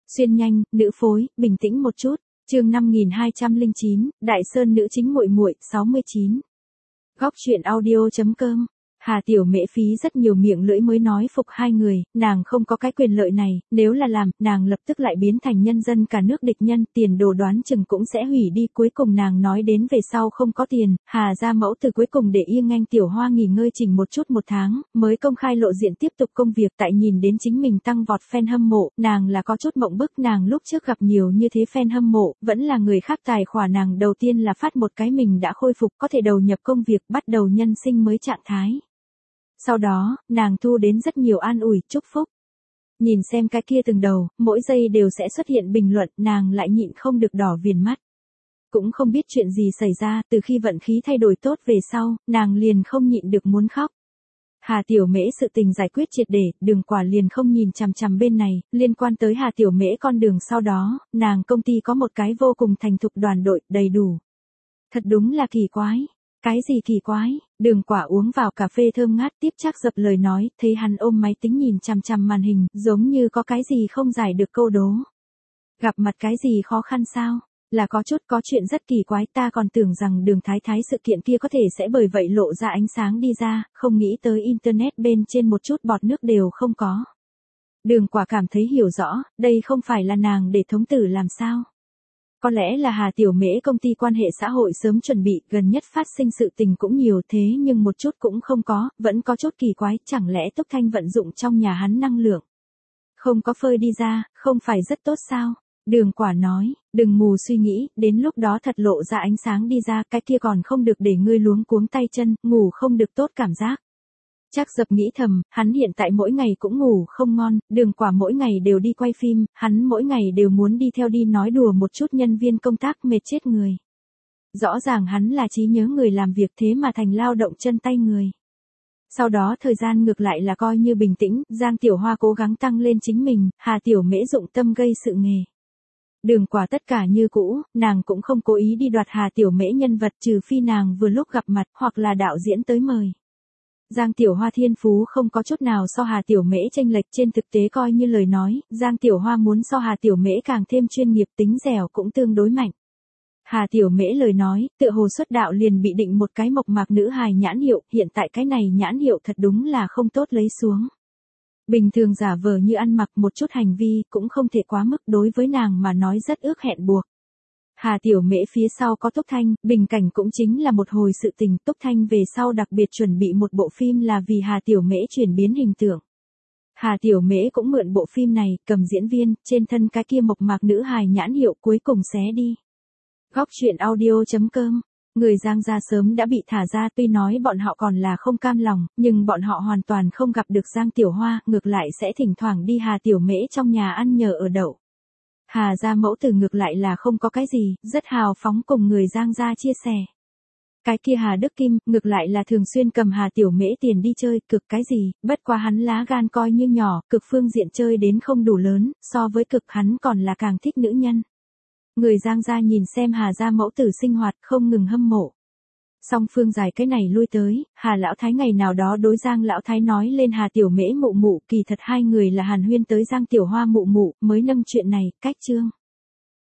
Xuyên nhanh, nữ phối, bình tĩnh một chút. Chương 5209, Đại Sơn nữ chính muội muội, 69. Góc truyện audio.com. Hà Tiểu Mễ phí rất nhiều miệng lưỡi mới nói phục hai người, nàng không có cái quyền lợi này, nếu là làm, nàng lập tức lại biến thành nhân dân cả nước địch nhân, tiền đồ đoán chừng cũng sẽ hủy đi. Cuối cùng nàng nói đến về sau không có tiền, Hà gia mẫu từ cuối cùng để yên Anh Tiểu Hoa nghỉ ngơi chỉnh một chút một tháng, mới công khai lộ diện tiếp tục công việc. Tại nhìn đến chính mình tăng vọt fan hâm mộ, nàng là có chút mộng bức. Nàng lúc trước gặp nhiều như thế fan hâm mộ, vẫn là người khác tài khoản, nàng đầu tiên là phát một cái mình đã khôi phục có thể đầu nhập công việc, bắt đầu nhân sinh mới trạng thái. Sau đó, nàng thu đến rất nhiều an ủi, chúc phúc. Nhìn xem cái kia từng đầu, mỗi giây đều sẽ xuất hiện bình luận, nàng lại nhịn không được đỏ viền mắt. Cũng không biết chuyện gì xảy ra, từ khi vận khí thay đổi tốt về sau, nàng liền không nhịn được muốn khóc. Hà Tiểu Mễ sự tình giải quyết triệt để, Đường Quả liền không nhìn chằm chằm bên này, liên quan tới Hà Tiểu Mễ con đường sau đó, nàng công ty có một cái vô cùng thành thục đoàn đội, đầy đủ. Thật đúng là kỳ quái. Cái gì kỳ quái? Đường Quả uống vào cà phê thơm ngát, tiếp Trác Dập lời nói, thấy hắn ôm máy tính nhìn chằm chằm màn hình, giống như có cái gì không giải được câu đố. Gặp mặt cái gì khó khăn sao? Là có chuyện rất kỳ quái, ta còn tưởng rằng Đường Thái Thái sự kiện kia có thể sẽ bởi vậy lộ ra ánh sáng đi ra, không nghĩ tới internet bên trên một chút bọt nước đều không có. Đường Quả cảm thấy hiểu rõ, đây không phải là nàng để thống tử làm sao? Có lẽ là Hà Tiểu Mễ công ty quan hệ xã hội sớm chuẩn bị, gần nhất phát sinh sự tình cũng nhiều thế nhưng một chút cũng không có, vẫn có chút kỳ quái, chẳng lẽ Túc Thanh vận dụng trong nhà hắn năng lượng. Không có phơi đi ra, không phải rất tốt sao? Đường Quả nói, đừng mù suy nghĩ, đến lúc đó thật lộ ra ánh sáng đi ra, cái kia còn không được để ngươi luống cuống tay chân, ngủ không được tốt cảm giác. Trác Dập nghĩ thầm, hắn hiện tại mỗi ngày cũng ngủ không ngon, Đường Quả mỗi ngày đều đi quay phim, hắn mỗi ngày đều muốn đi theo đi nói đùa một chút nhân viên công tác, mệt chết người. Rõ ràng hắn là trí nhớ người làm việc thế mà thành lao động chân tay người. Sau đó thời gian ngược lại là coi như bình tĩnh, Giang Tiểu Hoa cố gắng tăng lên chính mình, Hà Tiểu Mễ dụng tâm gây sự nghề. Đường Quả tất cả như cũ, nàng cũng không cố ý đi đoạt Hà Tiểu Mễ nhân vật, trừ phi nàng vừa lúc gặp mặt hoặc là đạo diễn tới mời. Giang Tiểu Hoa thiên phú không có chút nào so Hà Tiểu Mễ chênh lệch, trên thực tế coi như lời nói, Giang Tiểu Hoa muốn so Hà Tiểu Mễ càng thêm chuyên nghiệp, tính dẻo cũng tương đối mạnh. Hà Tiểu Mễ lời nói, tựa hồ xuất đạo liền bị định một cái mộc mạc nữ hài nhãn hiệu, hiện tại cái này nhãn hiệu thật đúng là không tốt lấy xuống. Bình thường giả vờ như ăn mặc, một chút hành vi cũng không thể quá mức, đối với nàng mà nói rất ước hẹn buộc. Hà Tiểu Mễ phía sau có Túc Thanh, bình cảnh cũng chính là một hồi sự tình, Túc Thanh về sau đặc biệt chuẩn bị một bộ phim là vì Hà Tiểu Mễ chuyển biến hình tượng. Hà Tiểu Mễ cũng mượn bộ phim này, cầm diễn viên, trên thân cái kia mộc mạc nữ hài nhãn hiệu cuối cùng xé đi. Góc truyện audio.com. Người Giang gia sớm đã bị thả ra, tuy nói bọn họ còn là không cam lòng, nhưng bọn họ hoàn toàn không gặp được Giang Tiểu Hoa, ngược lại sẽ thỉnh thoảng đi Hà Tiểu Mễ trong nhà ăn nhờ ở đậu. Hà gia mẫu tử ngược lại là không có cái gì, rất hào phóng cùng người Giang gia chia sẻ. Cái kia Hà Đức Kim, ngược lại là thường xuyên cầm Hà Tiểu Mễ tiền đi chơi, cực cái gì, bất quá hắn lá gan coi như nhỏ, cực phương diện chơi đến không đủ lớn, so với cực hắn còn là càng thích nữ nhân. Người Giang gia nhìn xem Hà gia mẫu tử sinh hoạt không ngừng hâm mộ. Song phương dài cái này lui tới, Hà lão thái ngày nào đó đối Giang lão thái nói lên Hà Tiểu Mễ mụ mụ, kỳ thật hai người là hàn huyên tới Giang Tiểu Hoa mụ mụ, mới nâng chuyện này, cách chương.